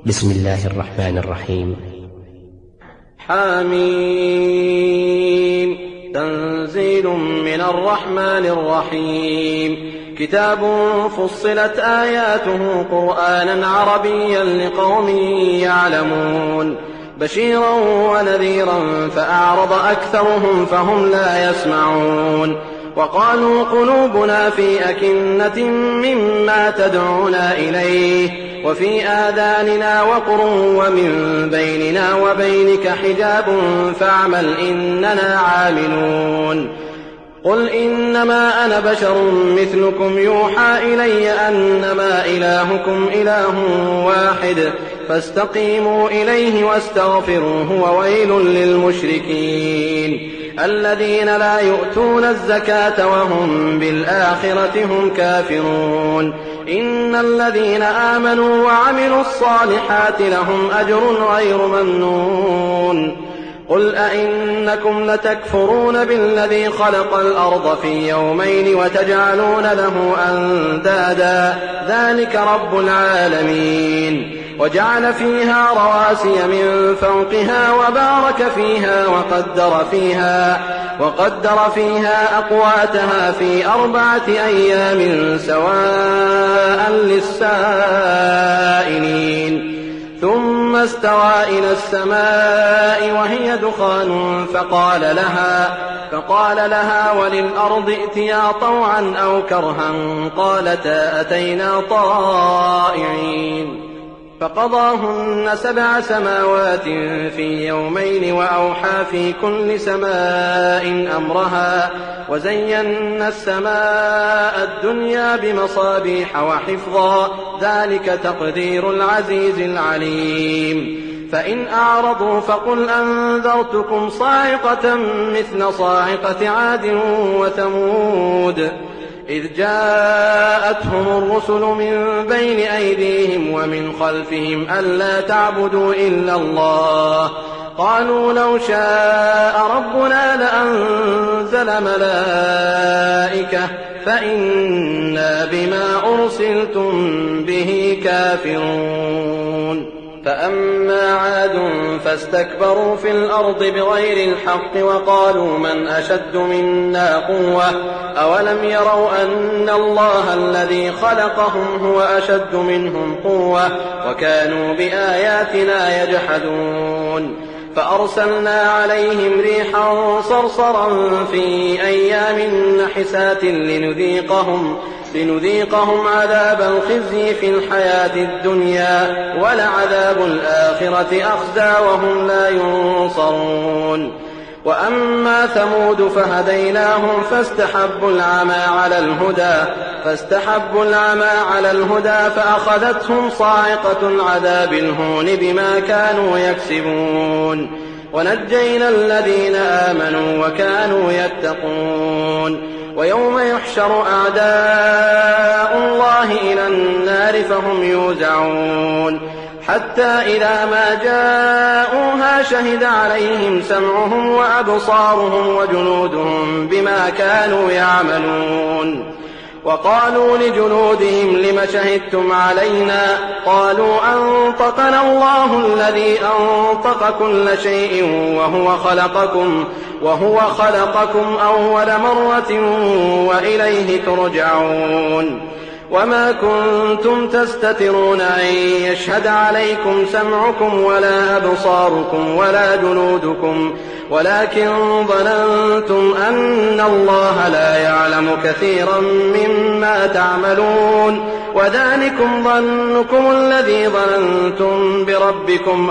بسم الله الرحمن الرحيم. حميم. تنزيل من الرحمن الرحيم. كتاب فصلت آياته قرآنا عربيا لقوم يعلمون، بشيرا ونذيرا فأعرض أكثرهم فهم لا يسمعون. وقالوا قلوبنا في أكنة مما تدعونا إليه وفي آذاننا وقر ومن بيننا وبينك حجاب فاعمل إننا عاملون. قل إنما أنا بشر مثلكم يوحى إلي أنما إلهكم إله واحد فاستقيموا إليه واستغفروه وويل للمشركين الذين لا يؤتون الزكاة وهم بالآخرة هم كافرون. إن الذين آمنوا وعملوا الصالحات لهم أجر غير ممنون. قل أئنكم لتكفرون بالذي خلق الأرض في يومين وتجعلون له أندادا ذلك رب العالمين. وجعل فيها رواسي من فوقها وبارك فيها وقدر فيها أقواتها في 4 أيام سواء للسائلين. ثم استوى إلى السماء وهي دخان فقال لها وللأرض ائتيا طوعا أو كرها قالتا أتينا طائعين. فقضاهن 7 سماوات في يومين وأوحى في كل سماء أمرها وزينا السماء الدنيا بمصابيح وحفظا ذلك تقدير العزيز العليم. فإن أعرضوا فقل أنذرتكم صاعقة مثل صاعقة عاد وثمود إذ جاءتهم الرسل من بين أيديهم ومن خلفهم ألا تعبدوا إلا الله قالوا لو شاء ربنا لأنزل ملائكة فإنا بما أرسلتم به كافرون. فأما عاد فاستكبروا في الأرض بغير الحق وقالوا من أشد منا قوة أولم يروا أن الله الذي خلقهم هو أشد منهم قوة وكانوا بآياتنا يجحدون. فأرسلنا عليهم ريحا صرصرا في أيام نحسات لنذيقهم عذاب الخزي في الحياة الدنيا ولعذاب الآخرة أخزى وهم لا ينصرون. وأما ثمود فهديناهم فاستحبوا العمى على الهدى فأخذتهم صاعقة العذاب الهون بما كانوا يكسبون. ونجينا الذين آمنوا وكانوا يتقون. ويوم يحشر أعداء الله إلى النار فهم يوزعون حتى إذا ما جاءوها شهد عليهم سمعهم وأبصارهم وجلودهم بما كانوا يعملون. وقالوا لجلودهم لم شهدتم علينا قالوا أنطقنا الله الذي أنطق كل شيء وهو خلقكم أول مرة وإليه ترجعون. وما كنتم تستترون أن يشهد عليكم سمعكم ولا أبصاركم ولا جلودكم ولكن ظننتم أن الله لا يعلم كثيرا مما تعملون وذلكم ظنكم الذي ظننتم بربكم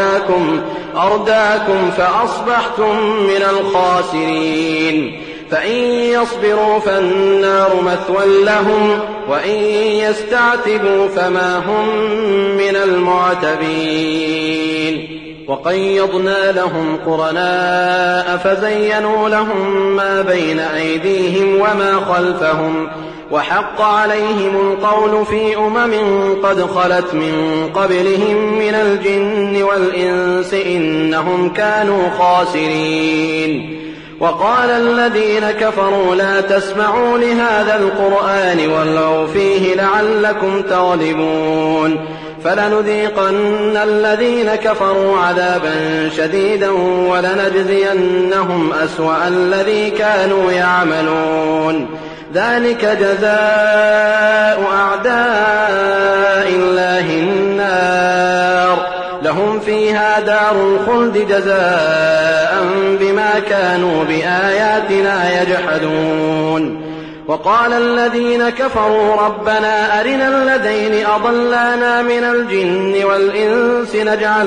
أرداكم فأصبحتم من الخاسرين. فإن يصبروا فالنار مثوى لهم وإن يستعتبوا فما هم من المعتبين. وقيضنا لهم قرناء فزينوا لهم ما بين أيديهم وما خلفهم وحق عليهم القول في قد خلت من قبلهم من الجن والإنس إنهم كانوا خاسرين. وقال الذين كفروا لا تسمعوا لهذا القرآن والغوا فيه لعلكم تغلبون. فلنذيقن الذين كفروا عذابا شديدا ولنجزينهم أسوأ الذي كانوا يعملون ذلك جزاء أعداء الله النار لهم فيها دار الخلد جزاء بما كانوا بآياتنا يجحدون وقال الذين كفروا ربنا أرنا الذين أضلانا من الجن والإنس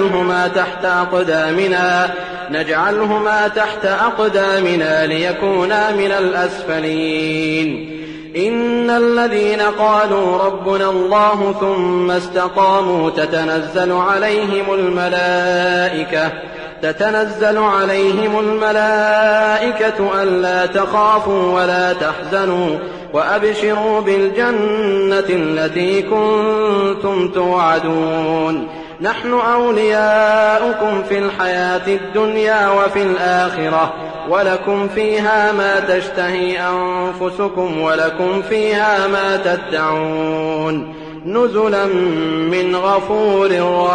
نجعلهما تحت أقدامنا ليكونا من الأسفلين إن الذين قالوا ربنا الله ثم استقاموا تتنزل عليهم الملائكة ألا تخافوا ولا تحزنوا وأبشروا بالجنة التي كنتم توعدون نحن أولياؤكم في الحياة الدنيا وفي الآخرة ولكم فيها ما تشتهي أنفسكم ولكم فيها ما تدعون نزلا من غفور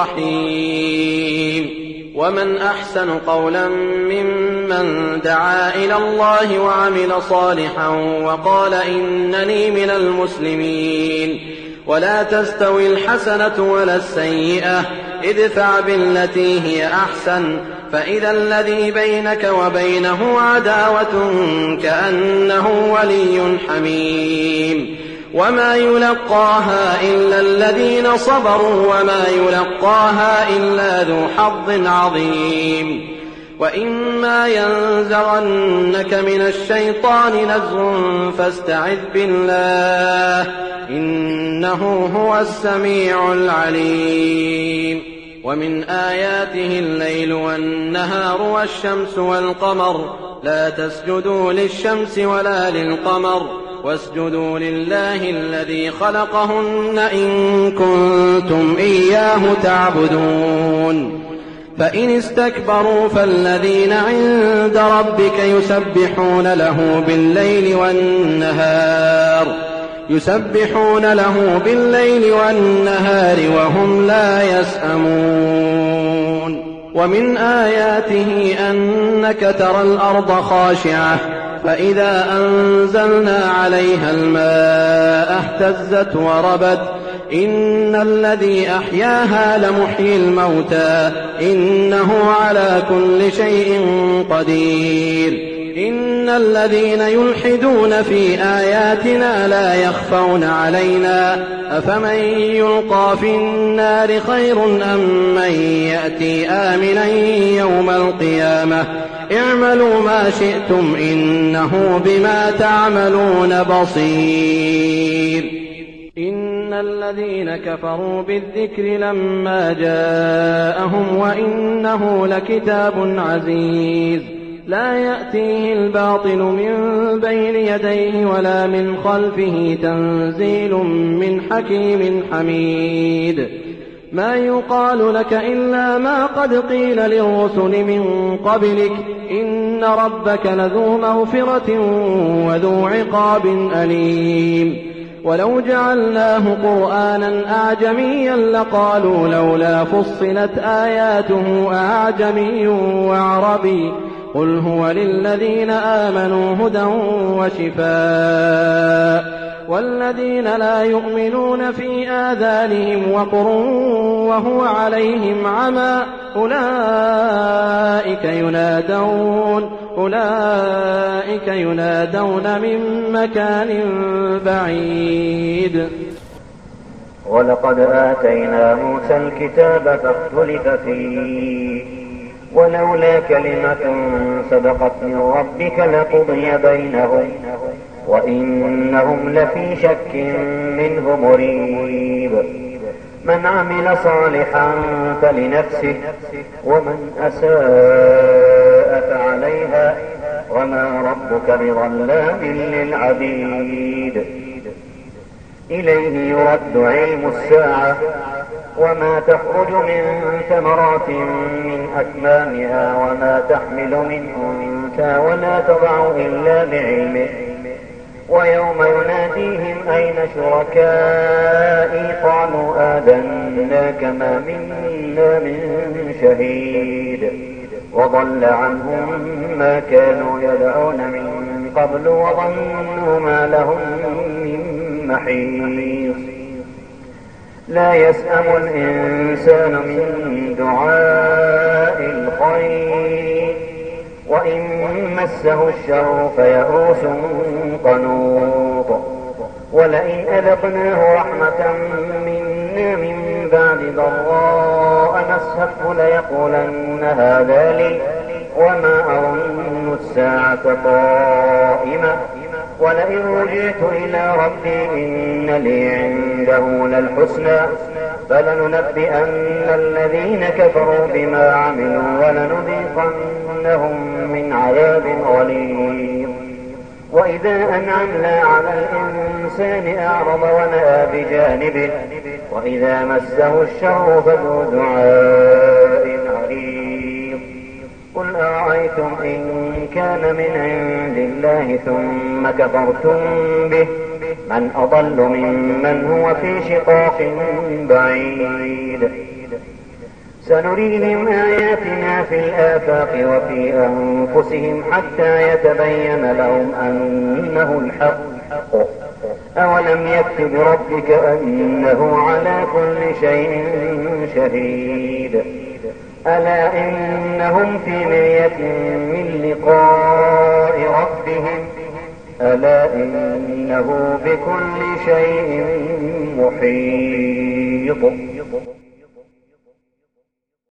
رحيم ومن أحسن قولا ممن دعا إلى الله وعمل صالحا وقال إنني من المسلمين ولا تستوي الحسنة ولا السيئة ادفع بالتي هي أحسن فإذا الذي بينك وبينه عداوة كأنه ولي حميم وما يلقاها إلا الذين صبروا وما يلقاها إلا ذو حظ عظيم وإما ينزغنك من الشيطان نزغ فاستعذ بالله إنه هو السميع العليم ومن آياته الليل والنهار والشمس والقمر لا تسجدوا للشمس ولا للقمر واسجدوا لله الذي خلقهن إن كنتم إياه تعبدون فإن استكبروا فالذين عند ربك يسبحون له بالليل والنهار وهم لا يسأمون ومن آياته أنك ترى الأرض خاشعة فإذا أنزلنا عليها الماء اهتزت وربت إن الذي أحياها لمحيي الموتى إنه على كل شيء قدير إن الذين يلحدون في آياتنا لا يخفون علينا أفمن يلقى في النار خير أم من يأتي آمنا يوم القيامة اعملوا ما شئتم إنه بما تعملون بصير إن الذين كفروا بالذكر لما جاءهم وإنه لكتاب عزيز لا يأتيه الباطل من بين يديه ولا من خلفه تنزيل من حكيم حميد ما يقال لك إلا ما قد قيل للرسل من قبلك إن ربك لذو مغفرة وذو عقاب أليم ولو جعلناه قرآنا أعجميا لقالوا لولا فصلت آياته أعجمي وعربي قل هو للذين آمنوا هدى وشفاء والذين لا يؤمنون في آذانهم وقر وهو عليهم عمى أولئك ينادون من مكان بعيد ولقد آتينا موسى الكتاب فاختلف فيه ولولا كلمة سبقت من ربك لقضي بينهم وإنهم لفي شك منه مريب من عمل صالحا فلنفسه ومن أساء فعليها وما ربك بظلام للعبيد إليه يرد علم الساعة وما تخرج من ثمرات من أكمامها وما تحمل من أنثى ولا تضع إلا بعلمه ويوم يناديهم أين شركائي قالوا آذناك ما منا من شهيد وضل عنهم ما كانوا يدعون من قبل وظنوا ما لهم من محيص لا يسأم الإنسان من دعاء الخير وإن مسه الشر فيئوس قنوط ولئن أذقناه رحمة منا من بعد ضراء مسته ليقولن هذا لي وما أظن الساعة قائمة ولئن رجعت إلى ربي إن لي عنده للحسنى فلننبئن الذين كفروا بما عملوا ولنذيقنهم من عذاب غليظ وإذا أنعمنا على الإنسان أعرض ونأى بجانبه وإذا مسه الشر فذو دعاء عريض قل أرأيتم إن كان من عند الله ثم كفرتم به من أضل ممن هو في شقاق بعيد سنريهم آياتنا في الآفاق وفي أنفسهم حتى يتبين لهم أنه الحق أولم يكف بربك أنه على كل شيء شهيد ألا إنهم في مرية من لقاء ربهم ألا إنه بكل شيء محيط